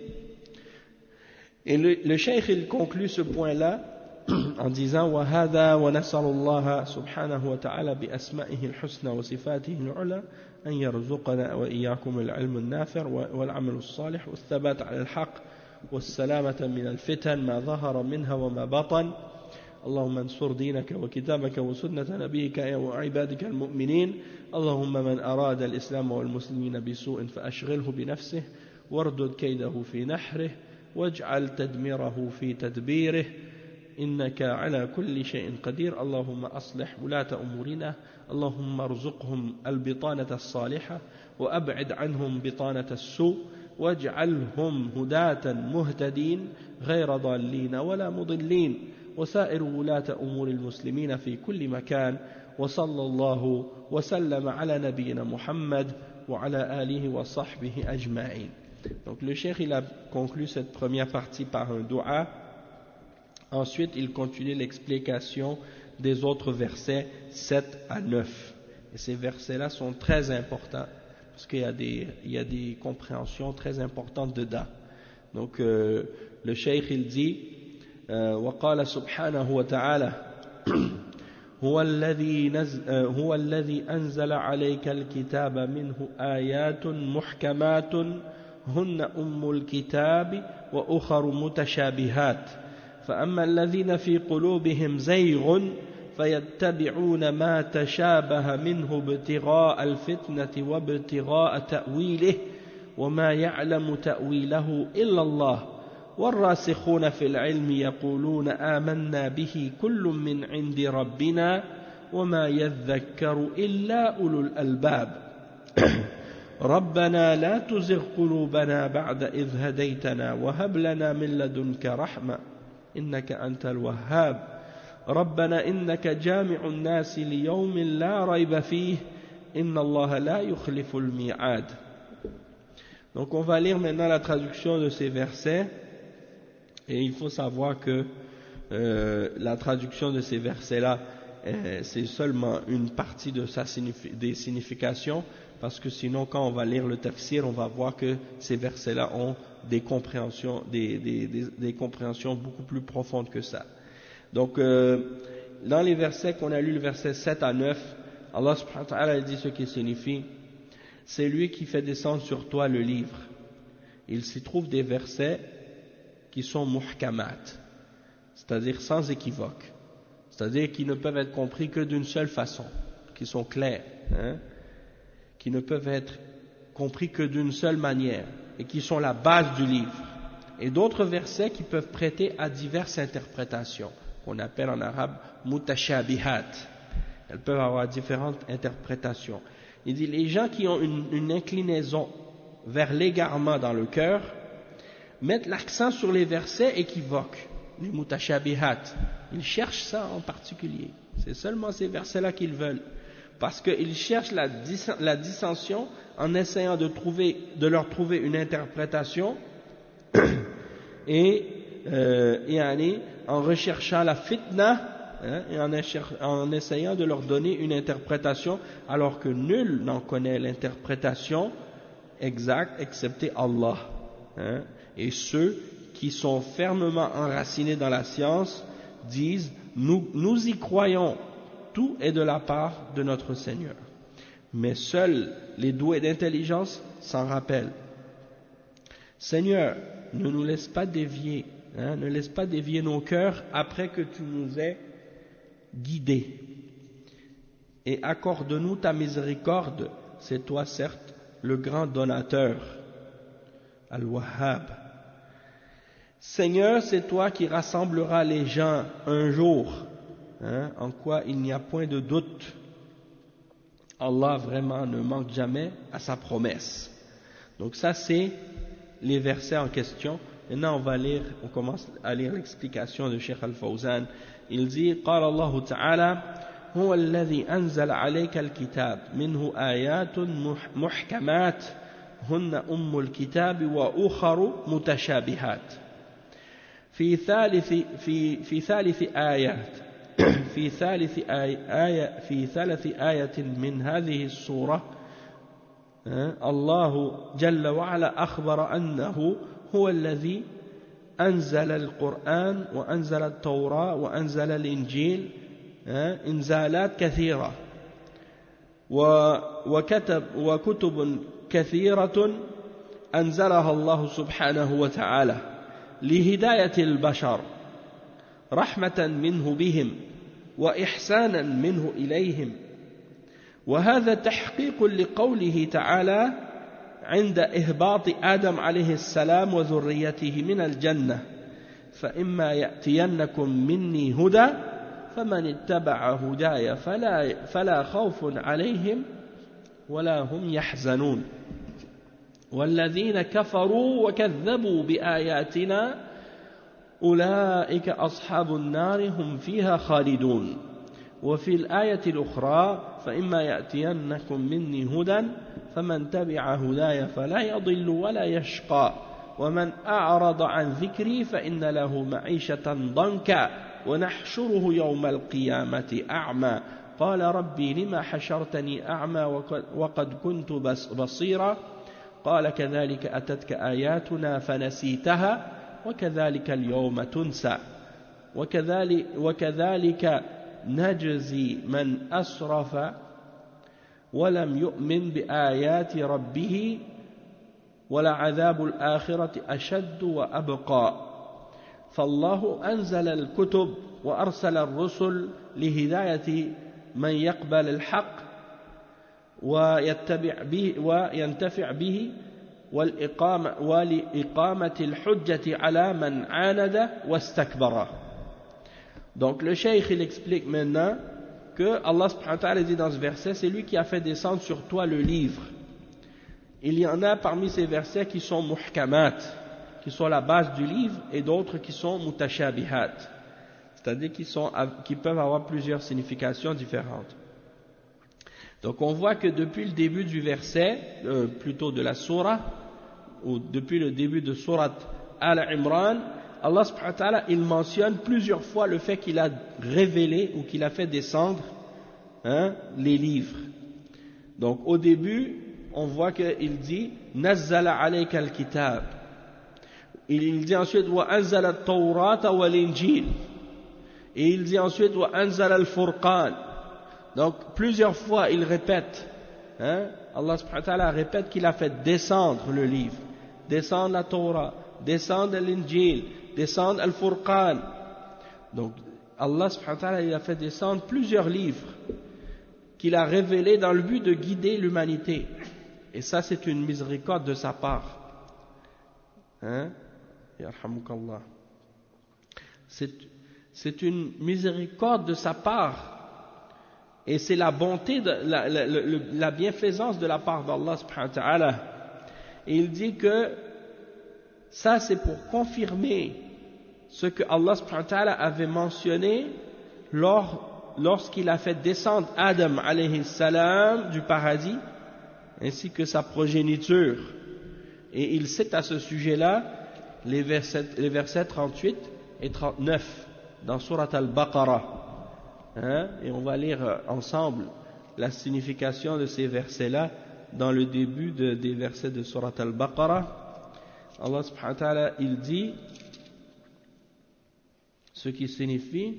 Et le cheikh, il conclut ce point-là en disant وهذا ونسأل الله سبحانه وتعالى بأسمائه الحسنى وصفاته العلى أن يرزقنا وإياكم العلم النافع والعمل الصالح والثبات على الحق والسلامة من الفتن ما ظهر منها وما بطن اللهم انصر دينك وكتابك وسنة نبيك وعبادك المؤمنين اللهم من أراد الإسلام والمسلمين بسوء فأشغله بنفسه واردد كيده في نحره واجعل تدميره في تدبيره إنك على كل شيء قدير اللهم أصلح ولاة أمورنا اللهم ارزقهم البطانة الصالحة وأبعد عنهم بطانة السوء واجعلهم هداة مهتدين غير ضالين ولا مضلين وسائر ولاة أمور المسلمين في كل مكان وصلى الله وسلم على نبينا محمد وعلى آله وصحبه أجمعين. Donc le cheikh il a conclu cette première partie par un dua. Ensuite, il continue l'explication des autres versets 7 à 9. Et ces versets-là sont très importants, parce qu'il y a des compréhensions très importantes dedans. Donc, le cheikh, il dit, وقال سبحانه وتعالى هو الذي أنزل عليك الكتاب منه آيات محكمات هن أم الكتاب وأخر متشابهات فأما الذين في قلوبهم زيغ فيتبعون ما تشابه منه ابتغاء الفتنة وابتغاء تأويله وما يعلم تأويله إلا الله والراسخون في العلم يقولون آمنا به كل من عند ربنا وما يذكر إلا أولو الألباب ربنا لا تزغ قلوبنا بعد إذ هديتنا وهب لنا من لدنك رحمة إنك أنت الوهاب ربنا إنك جامع الناس ليوم لا ريب فيه إن الله لا يخلف الميعاد. Donc on va lire maintenant la traduction de ces versets, et il faut savoir que la traduction de ces versets-là c'est seulement une partie de des significations, parce que sinon quand on va lire le tafsir on va voir que ces versets-là ont des compréhensions, des compréhensions beaucoup plus profondes que ça. Donc dans les versets qu'on a lu, le verset 7 à 9, Allah subhanahu wa ta'ala dit ce qui signifie: c'est lui qui fait descendre sur toi le livre. Il s'y trouve des versets qui sont muhkamat, c'est-à-dire sans équivoque, c'est-à-dire qui ne peuvent être compris que d'une seule façon, qui sont clairs, qui ne peuvent être compris que d'une seule manière, et qui sont la base du livre. Et d'autres versets qui peuvent prêter à diverses interprétations, qu'on appelle en arabe mutashabihat. Elles peuvent avoir différentes interprétations. Il dit, les gens qui ont une inclinaison vers l'égarement dans le cœur, mettent l'accent sur les versets équivoques, les mutashabihat. Ils cherchent ça en particulier. C'est seulement ces versets-là qu'ils veulent. Parce qu'ils cherchent la dissension en essayant de leur trouver une interprétation et en recherchant la fitna, et en essayant de leur donner une interprétation alors que nul n'en connaît l'interprétation exacte excepté Allah. Et ceux qui sont fermement enracinés dans la science disent nous y croyons, tout est de la part de notre Seigneur. Mais seuls les doués d'intelligence s'en rappellent. Seigneur, ne nous laisse pas dévier, ne laisse pas dévier nos cœurs après que tu nous aies guidés. Et accorde-nous ta miséricorde, c'est toi certes le grand donateur, Al-Wahhab. Seigneur, c'est toi qui rassembleras les gens un jour, en quoi il n'y a point de doute. Allah vraiment ne manque jamais à sa promesse. Donc ça c'est les versets en question. Maintenant on commence à lire l'explication de Cheikh Al-Fawzan. Il dit قال الله تعالى هو الذي أنزل عليك الكتاب منه آيات محكمات هن أم الكتاب وأخر متشابهات في ثالث آية من هذه السورة الله جل وعلا أخبر أنه هو الذي أنزل القرآن وأنزل التوراة وأنزل الإنجيل إنزالات كثيرة وكتب كثيرة أنزلها الله سبحانه وتعالى لهداية البشر رحمة منه بهم وإحسانا منه إليهم وهذا تحقيق لقوله تعالى عند إهباط آدم عليه السلام وذريته من الجنة فإما يأتينكم مني هدى فمن اتبع هداي فلا خوف عليهم ولا هم يحزنون والذين كفروا وكذبوا بآياتنا أولئك أصحاب النار هم فيها خالدون وفي الآية الأخرى فإما يأتينكم مني هدى فمن تبع هداي فلا يضل ولا يشقى ومن أعرض عن ذكري فإن له معيشة ضنكا ونحشره يوم القيامة أعمى قال ربي لما حشرتني أعمى وقد كنت بصيرا قال كذلك أتتك آياتنا فنسيتها وكذلك اليوم تنسى وكذلك نجزي من أسرف ولم يؤمن بآيات ربه ولعذاب الآخرة أشد وأبقى فالله أنزل الكتب وأرسل الرسل لهداية من يقبل الحق وينتفع به ولإقامة الحجة على من عاند واستكبر. Donc le cheikh il explique maintenant que Allah subhanahu wa ta'ala dit dans ce verset, c'est lui qui a fait descendre sur toi le livre. Il y en a parmi ces versets qui sont muhkamat, qui sont la base du livre, et d'autres qui sont mutashabihat, c'est-à-dire qui peuvent avoir plusieurs significations différentes. Donc on voit que depuis le début du verset, plutôt de la sourate, ou depuis le début de sourate Al-Imran, Allah subhanahu wa ta'ala, il mentionne plusieurs fois le fait qu'il a révélé ou qu'il a fait descendre les livres. Donc au début, on voit qu'il dit Nazzala alayka al-kitab. Il dit ensuite Wa anzala at-tawrata wal-injil. Et il dit ensuite Wa anzala al-furqan. Donc plusieurs fois il répète, Allah subhanahu wa ta'ala répète qu'il a fait descendre le livre, descendre la Torah, descendre l'Injil, descendre al-Furqan. Donc Allah subhanahu wa ta'ala il a fait descendre plusieurs livres qu'il a révélés dans le but de guider l'humanité. Et ça c'est une miséricorde de sa part. Yarhamukallah. C'est une miséricorde de sa part. Et c'est la bonté, la bienfaisance de la part d'Allah subhanahu wa ta'ala. Et il dit que ça c'est pour confirmer ce que Allah subhanahu wa ta'ala avait mentionné lorsqu'il a fait descendre Adam alayhi salam du paradis, ainsi que sa progéniture. Et il cite à ce sujet-là les versets 38 et 39 dans Surat al-Baqarah. Et on va lire ensemble la signification de ces versets-là dans le début des versets de Surat al-Baqarah. Allah subhanahu wa ta'ala, il dit ce qui signifie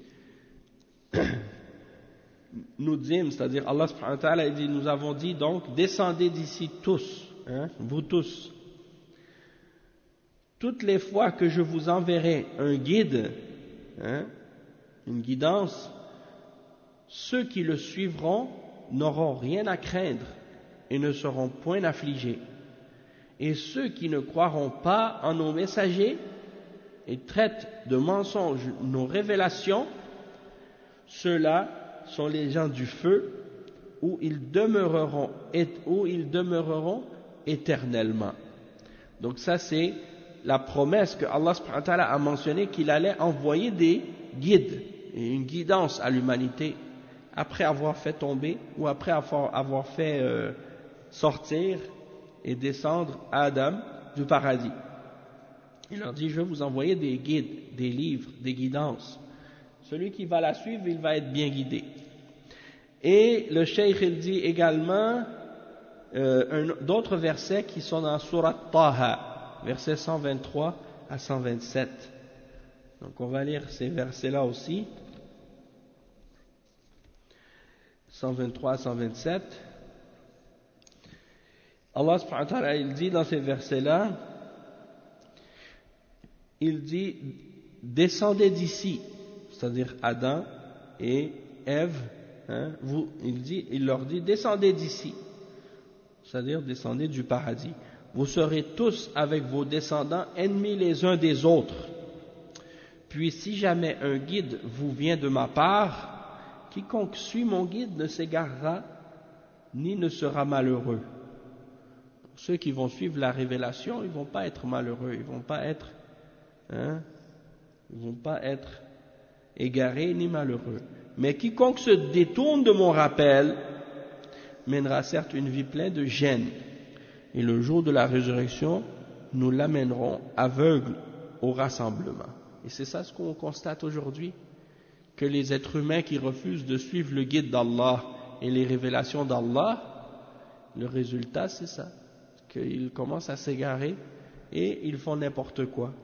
nous dîmes, c'est-à-dire Allah subhanahu wa ta'ala, il dit, nous avons dit donc, descendez d'ici tous, vous tous. Toutes les fois que je vous enverrai un guide, une guidance, ceux qui le suivront n'auront rien à craindre et ne seront point affligés. Et ceux qui ne croiront pas en nos messagers et traitent de mensonges nos révélations, ceux-là sont les gens du feu où ils demeureront éternellement. Donc ça c'est la promesse que Allah subhanahu wa ta'ala a mentionné, qu'il allait envoyer des guides et une guidance à l'humanité après avoir fait tomber ou après avoir fait sortir et descendre Adam du paradis. Il leur dit, je vais vous envoyer des guides, des livres, des guidances. Celui qui va la suivre, il va être bien guidé. Et le cheikh, il dit également d'autres versets qui sont dans Surat Taha, versets 123 à 127. Donc on va lire ces versets-là aussi. 123 à 127. Allah subhanahu wa ta'ala, il dit dans ces versets-là, il dit, descendez d'ici, c'est-à-dire Adam et Ève, il leur dit, descendez d'ici, c'est-à-dire descendez du paradis. Vous serez tous avec vos descendants ennemis les uns des autres. Puis si jamais un guide vous vient de ma part, quiconque suit mon guide ne s'égarera ni ne sera malheureux. Ceux qui vont suivre la révélation, ils ne vont pas être malheureux, ils ne vont pas être égarés ni malheureux. Mais quiconque se détourne de mon rappel mènera certes une vie pleine de gêne. Et le jour de la résurrection, nous l'amènerons aveugle au rassemblement. Et c'est ça ce qu'on constate aujourd'hui, que les êtres humains qui refusent de suivre le guide d'Allah et les révélations d'Allah, le résultat c'est ça, qu'ils commencent à s'égarer et ils font n'importe quoi.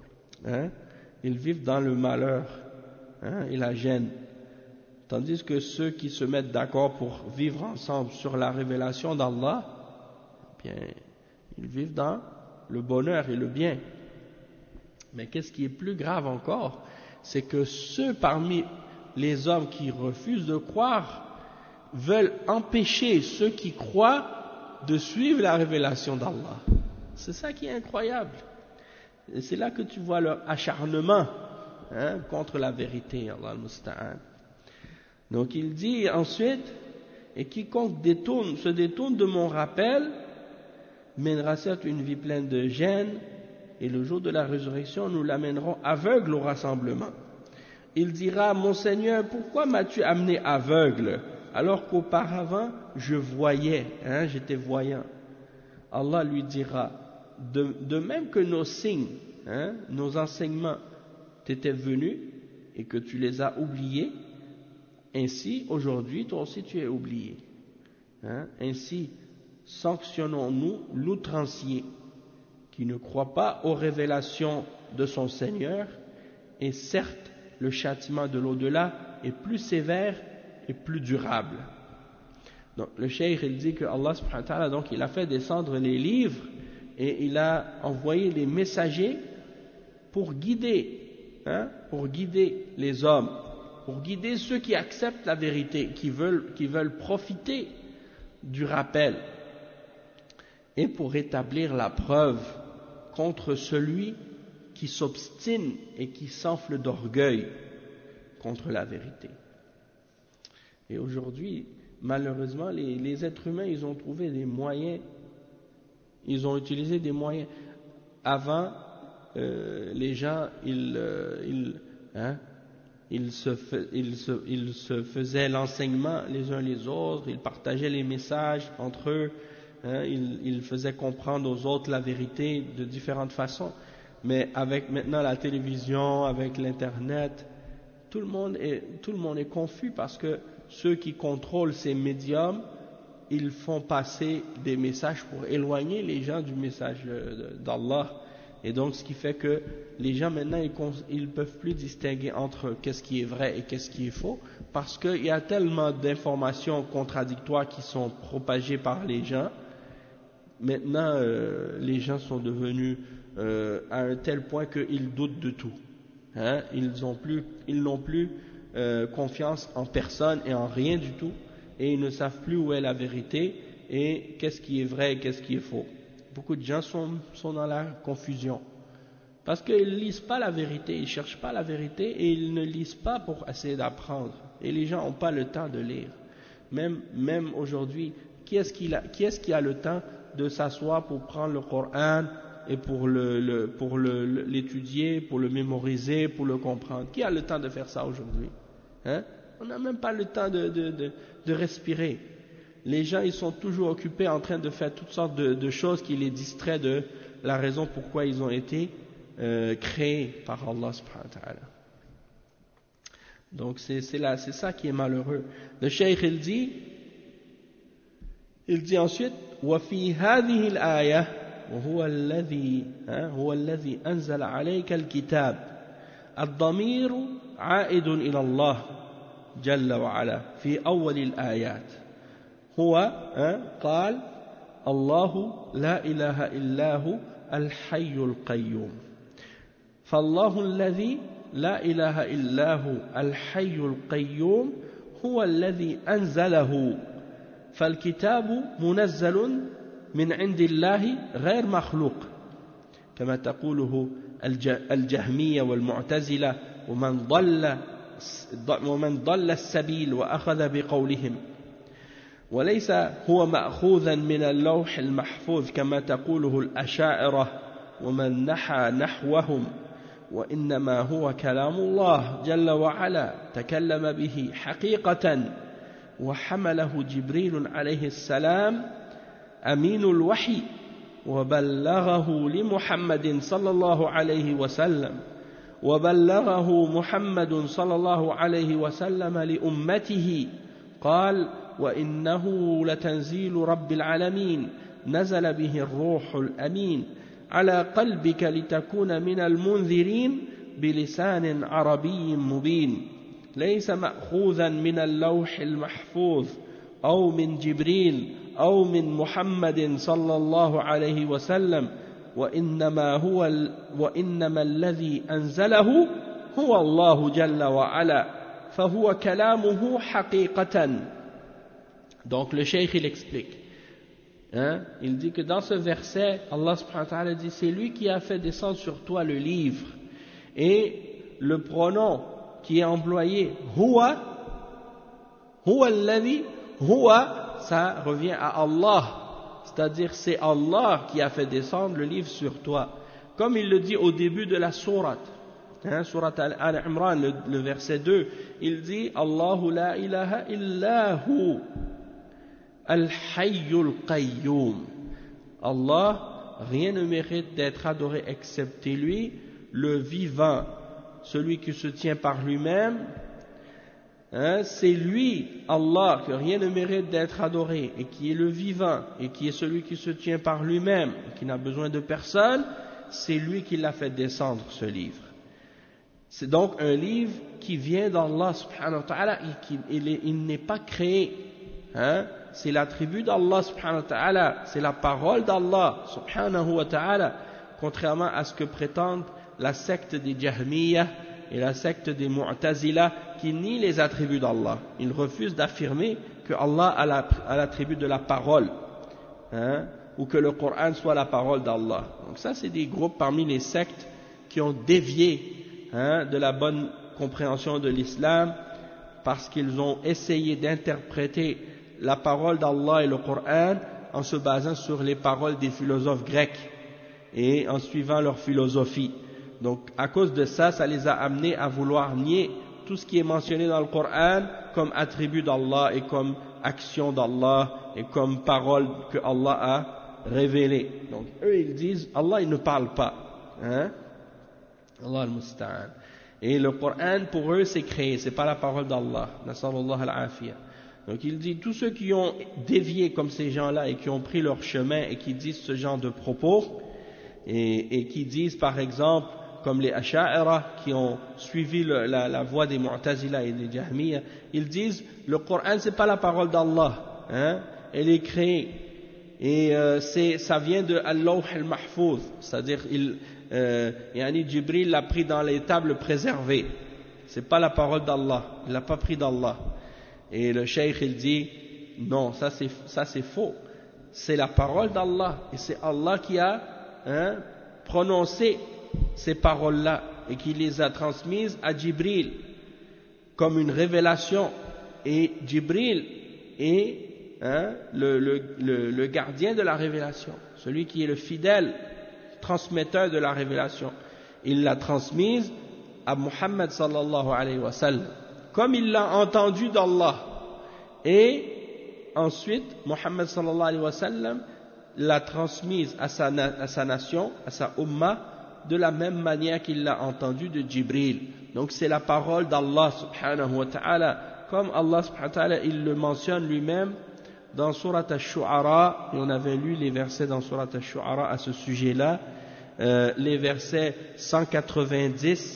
Ils vivent dans le malheur et la gêne. Tandis que ceux qui se mettent d'accord pour vivre ensemble sur la révélation d'Allah, bien, ils vivent dans le bonheur et le bien. Mais qu'est-ce qui est plus grave encore, c'est que ceux parmi les hommes qui refusent de croire veulent empêcher ceux qui croient de suivre la révélation d'Allah. C'est ça qui est incroyable. Et c'est là que tu vois leur acharnement contre la vérité, Allah al-Musta'an. Donc il dit ensuite, et quiconque se détourne de mon rappel, mènera certes une vie pleine de gêne, et le jour de la résurrection, nous l'amènerons aveugle au rassemblement. Il dira, mon Seigneur, pourquoi m'as-tu amené aveugle, alors qu'auparavant, je voyais, j'étais voyant. Allah lui dira, de même que nos signes, nos enseignements t'étaient venus, et que tu les as oubliés, ainsi, aujourd'hui, toi aussi tu es oublié. Ainsi, sanctionnons-nous l'outrancier, qui ne croit pas aux révélations de son Seigneur, et certes, le châtiment de l'au-delà est plus sévère et plus durable. Donc, le cheikh, il dit que Allah subhanahu wa ta'ala, donc, il a fait descendre les livres, et il a envoyé les messagers pour guider les hommes, pour guider ceux qui acceptent la vérité, qui veulent profiter du rappel, et pour établir la preuve contre celui qui s'obstine et qui s'enfle d'orgueil contre la vérité. Et aujourd'hui, malheureusement, les êtres humains, ils ont trouvé des moyens Ils ont utilisé des moyens. Avant, les gens, ils se faisaient l'enseignement les uns les autres, ils partageaient les messages entre eux, ils faisaient comprendre aux autres la vérité de différentes façons. Mais avec maintenant la télévision, avec l'internet, tout le monde est confus parce que ceux qui contrôlent ces médiums, ils font passer des messages pour éloigner les gens du message d'Allah. Et donc ce qui fait que les gens maintenant ils peuvent plus distinguer entre qu'est-ce qui est vrai et qu'est-ce qui est faux, parce qu'il y a tellement d'informations contradictoires qui sont propagées par les gens. Maintenant les gens sont devenus à un tel point qu'ils doutent de tout. Ils n'ont plus confiance en personne et en rien du tout, et ils ne savent plus où est la vérité et qu'est-ce qui est vrai et qu'est-ce qui est faux. Beaucoup de gens sont dans la confusion parce qu'ils ne lisent pas la vérité, ils ne cherchent pas la vérité et ils ne lisent pas pour essayer d'apprendre, et les gens n'ont pas le temps de lire. Même aujourd'hui, qui est-ce qui a le temps de s'asseoir pour prendre le Coran et pour l'étudier, pour le mémoriser, pour le comprendre? Qui a le temps de faire ça aujourd'hui? On n'a même pas le temps de respirer. Les gens, ils sont toujours occupés en train de faire toutes sortes de choses qui les distraient de la raison pourquoi ils ont été créés par Allah subhanahu wa ta'ala. Donc c'est ça qui est malheureux. Le cheikh il dit ensuite وفي هذه الآية وهو الذي أنزل عليك الكتاب الضمير عائد إلى الله جل وعلا في أول الآيات هو قال الله لا إله إلا هو الحي القيوم فالله الذي لا إله إلا هو الحي القيوم هو الذي أنزله فالكتاب منزل من عند الله غير مخلوق كما تقوله الجهمية والمعتزلة ومن ضل السبيل وأخذ بقولهم وليس هو مأخوذا من اللوح المحفوظ كما تقوله الأشاعرة ومن نحى نحوهم وإنما هو كلام الله جل وعلا تكلم به حقيقة وحمله جبريل عليه السلام أمين الوحي وبلغه لمحمد صلى الله عليه وسلم وبلغه محمد صلى الله عليه وسلم لأمته قال وإنه لتنزيل رب العالمين نزل به الروح الأمين على قلبك لتكون من المنذرين بلسان عربي مبين ليس مأخوذا من اللوح المحفوظ أو من جبريل أو من محمد صلى الله عليه وسلم وإنما الذي أنزله هو الله جل وعلا فهو كلامه حقيقة. Donc le cheikh il explique, il dit que dans ce verset Allah subhanahu wa ta'ala dit c'est lui qui a fait descendre sur toi le livre, et le pronom qui est employé huwa alladhi, huwa ça revient à Allah, c'est-à-dire c'est Allah qui a fait descendre le livre sur toi, comme il le dit au début de la sourate, sourate Al-Imran, le verset 2, il dit Allahu la ilaha illa hu Al-Hayyul Qayyum. Allah, rien ne mérite d'être adoré excepté lui, le vivant, celui qui se tient par lui-même. C'est lui, Allah, que rien ne mérite d'être adoré, et qui est le vivant, et qui est celui qui se tient par lui-même, qui n'a besoin de personne. C'est lui qui l'a fait descendre, ce livre. C'est donc un livre qui vient d'Allah subhanahu wa ta'ala, il n'est pas créé. C'est l'attribut d'Allah subhanahu wa ta'ala, c'est la parole d'Allah subhanahu wa ta'ala, contrairement à ce que prétendent la secte des Jahmiyyah et la secte des Mu'tazila qui nient les attributs d'Allah. Ils refusent d'affirmer que Allah a l'attribut de la parole, ou que le Coran soit la parole d'Allah. Donc ça, c'est des groupes parmi les sectes qui ont dévié de la bonne compréhension de l'islam, parce qu'ils ont essayé d'interpréter la parole d'Allah et le Coran en se basant sur les paroles des philosophes grecs et en suivant leur philosophie. Donc à cause de ça, ça les a amenés à vouloir nier tout ce qui est mentionné dans le Coran comme attribut d'Allah et comme action d'Allah et comme parole que Allah a révélée. Donc eux ils disent Allah il ne parle pas, hein? Allah al-Musta'an. Et le Coran pour eux c'est créé, c'est pas la parole d'Allah. Nasallallahu al-afiyah. Donc il dit tous ceux qui ont dévié comme ces gens-là et qui ont pris leur chemin et qui disent ce genre de propos et qui disent par exemple comme les Asha'ira qui ont suivi la voie des Mu'tazila et des Jahmiya, ils disent le Coran c'est pas la parole d'Allah, hein? Elle est créée et ça vient de Al-Lawh al-Mahfouz, c'est-à-dire Jibril l'a pris dans les tables préservées, c'est pas la parole d'Allah, il l'a pas pris d'Allah. Et le cheikh il dit non, ça c'est faux, c'est la parole d'Allah et c'est Allah qui a prononcé ces paroles-là et qui les a transmises à Jibril comme une révélation. Et Jibril est le gardien de la révélation, celui qui est le fidèle transmetteur de la révélation. Il l'a transmise à Muhammad sallallahu alayhi wa sallam comme il l'a entendu d'Allah, et ensuite Muhammad sallallahu alayhi wa sallam l'a transmise à sa nation, à sa ummah, de la même manière qu'il l'a entendu de Jibril. Donc c'est la parole d'Allah subhanahu wa ta'ala, comme Allah subhanahu wa ta'ala il le mentionne lui-même dans Surat Ash-Shu'ara, et on avait lu les versets dans Surat Ash-Shu'ara à ce sujet-là, les versets 192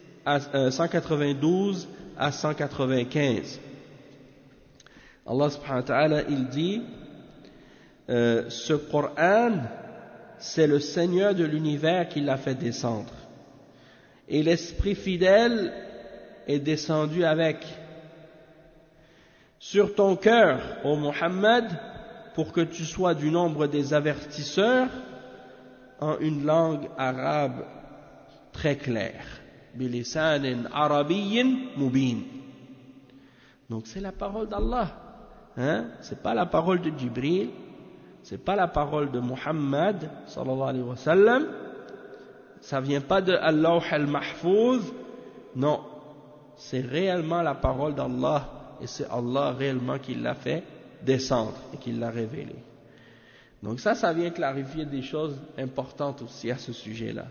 à 195. Allah subhanahu wa ta'ala il dit ce Coran c'est le Seigneur de l'univers qui l'a fait descendre et l'Esprit fidèle est descendu avec sur ton cœur, ô Muhammad, pour que tu sois du nombre des avertisseurs en une langue arabe très claire. Bilisanin arabiyyin mubin. Donc c'est la parole d'Allah, hein? C'est pas la parole de Jibril, c'est pas la parole de Muhammad sallallahu alayhi wa sallam, ça vient pas de Al-Lawh al-Mahfouz, non, c'est réellement la parole d'Allah et c'est Allah réellement qui l'a fait descendre et qui l'a révélé. Donc ça vient clarifier des choses importantes aussi à ce sujet-là.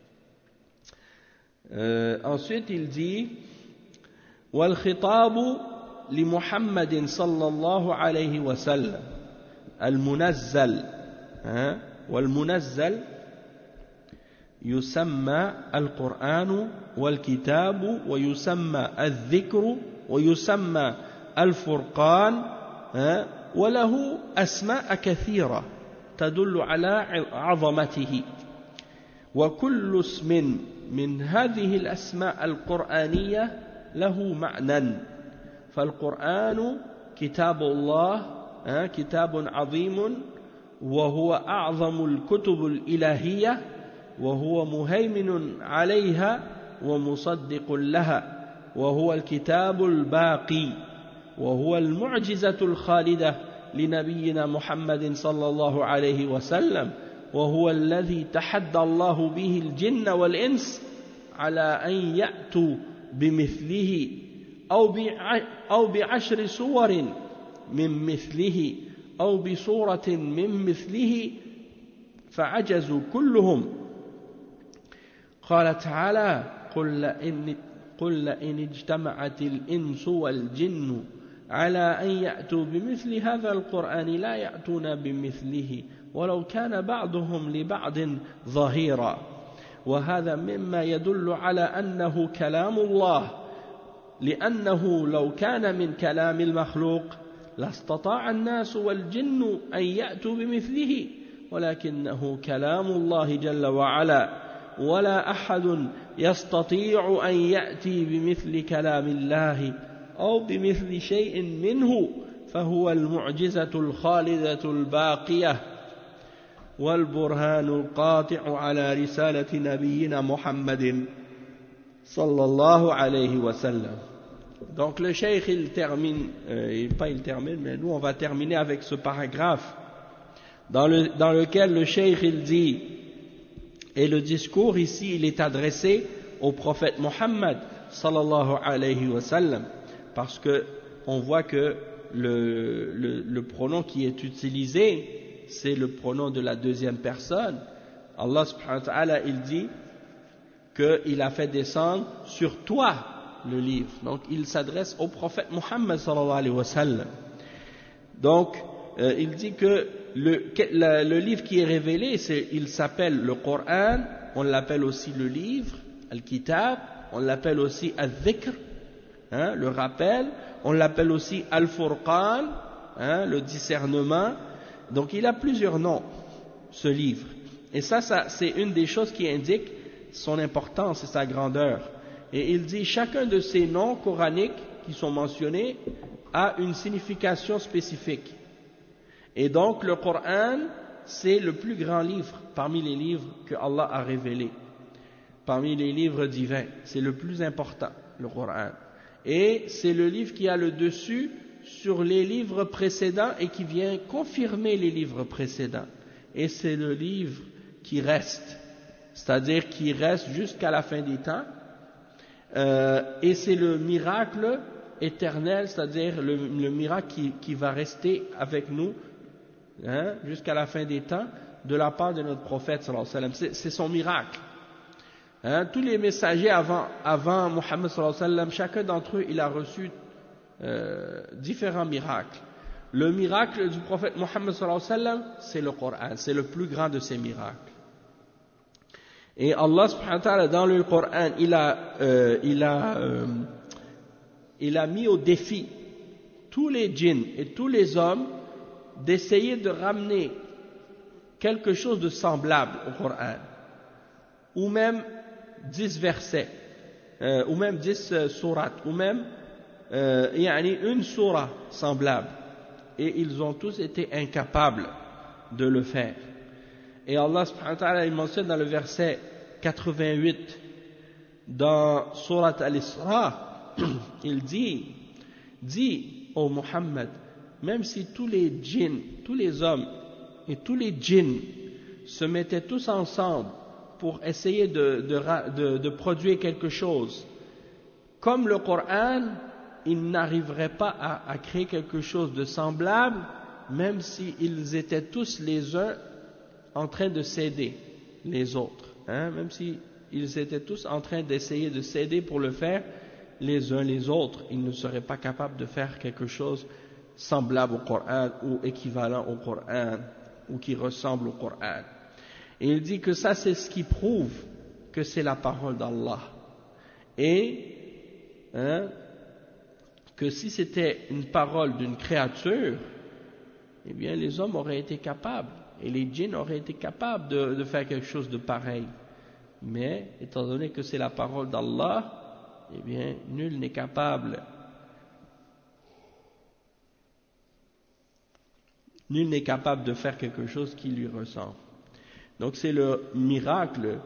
Ensuite il dit wal khitabu li Muhammadin sallallahu alayhi wa sallam al-munazzal wal munazzal يسمى القرآن والكتاب ويسمى الذكر ويسمى الفرقان وله أسماء كثيرة تدل على عظمته وكل اسم من هذه الأسماء القرآنية له معنى فالقرآن كتاب الله كتاب عظيم وهو أعظم الكتب الإلهية وهو مهيمن عليها ومصدق لها وهو الكتاب الباقي وهو المعجزة الخالدة لنبينا محمد صلى الله عليه وسلم وهو الذي تحدى الله به الجن والإنس على أن يأتوا بمثله أو بعشر صور من مثله أو بصورة من مثله فعجزوا كلهم قال تعالى قل لئن اجتمعت الإنس والجن على أن يأتوا بمثل هذا القرآن لا يأتون بمثله ولو كان بعضهم لبعض ظهيرا وهذا مما يدل على أنه كلام الله لأنه لو كان من كلام المخلوق لاستطاع الناس والجن أن يأتوا بمثله ولكنه كلام الله جل وعلا ولا أحد يستطيع أن يأتي بمثل كلام الله أو بمثل شيء منه فهو المعجزة الخالدة الباقية والبرهان القاطع على رسالة نبينا محمد صلى الله عليه وسلم. Donc le cheikh il termine, mais nous on va terminer avec ce paragraphe dans lequel le cheikh il dit, et le discours ici il est adressé au prophète Mohammed sallallahu alayhi wa sallam, parce que on voit que le pronom qui est utilisé c'est le pronom de la deuxième personne. Allah subhanahu wa ta'ala il dit qu'il a fait descendre sur toi le livre, donc il s'adresse au prophète Mohammed sallallahu alayhi wa sallam. Donc il dit que le livre qui est révélé, il s'appelle le Coran, on l'appelle aussi le livre, Al-Kitab, on l'appelle aussi Al-Dhikr, le rappel, on l'appelle aussi Al-Furqan, le discernement. Donc il a plusieurs noms, ce livre. Et ça c'est une des choses qui indique son importance et sa grandeur. Et il dit chacun de ces noms coraniques qui sont mentionnés a une signification spécifique. Et donc le Coran, c'est le plus grand livre parmi les livres que Allah a révélés, parmi les livres divins. C'est le plus important, le Coran. Et c'est le livre qui a le dessus sur les livres précédents et qui vient confirmer les livres précédents. Et c'est le livre qui reste, c'est-à-dire qui reste jusqu'à la fin des temps. Et c'est le miracle éternel, c'est-à-dire le miracle qui va rester avec nous jusqu'à la fin des temps, de la part de notre prophète sallallahu alayhi wa sallam. C'est son miracle. Tous les messagers avant Muhammad sallallahu alayhi wa sallam, chacun d'entre eux il a reçu différents miracles. Le miracle du prophète Muhammad sallallahu alayhi wa sallam, c'est le Coran, c'est le plus grand de ces miracles. Et Allah subhanahu wa ta'ala dans le Coran il a mis au défi tous les djinns et tous les hommes d'essayer de ramener quelque chose de semblable au Coran, ou même 10 versets, ou même 10 sourates, ou même une sourate semblable, et ils ont tous été incapables de le faire. Et Allah subhanahu wa ta'ala il mentionne dans le verset 88 dans sourate Al-Isra, il dit ô Muhammad, même si tous les djinns, tous les hommes et tous les djinns se mettaient tous ensemble pour essayer de produire quelque chose, comme le Coran, ils n'arriveraient pas à créer quelque chose de semblable, même s'ils étaient tous les uns en train de s'aider les autres, même s'ils étaient tous en train d'essayer de s'aider pour le faire les uns les autres, ils ne seraient pas capables de faire quelque chose semblable au Coran ou équivalent au Coran ou qui ressemble au Coran. Et il dit que ça c'est ce qui prouve que c'est la parole d'Allah, et que si c'était une parole d'une créature, eh bien les hommes auraient été capables et les djinns auraient été capables de faire quelque chose de pareil. Mais étant donné que c'est la parole d'Allah, eh bien nul n'est capable. Nul n'est capable de faire quelque chose qui lui ressemble. Donc c'est le miracle,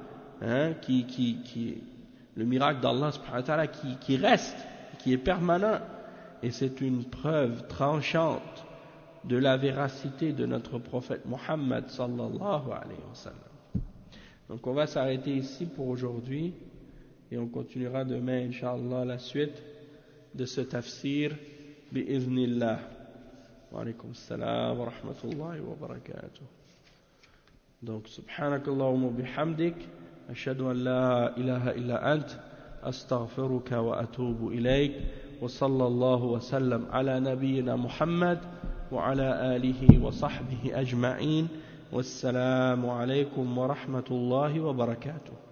le miracle d'Allah subhanahu wa ta'ala qui reste, qui est permanent, et c'est une preuve tranchante de la véracité de notre prophète Muhammad sallallahu alayhi wa sallam. Donc on va s'arrêter ici pour aujourd'hui et on continuera demain Inch'Allah la suite de ce tafsir bi'iznillah. Wa alaykum assalam wa rahmatullahi wa barakatuh. Donc subhanakallahumma bihamdik ashhadu an la ilaha illa ant astaghfiruka wa atubu ilayk wa sallallahu wa sallam ala nabiyyina Muhammad wa ala alihi wa sahbihi ajma'in. Wassalamu alaykum wa rahmatullahi wa barakatuh.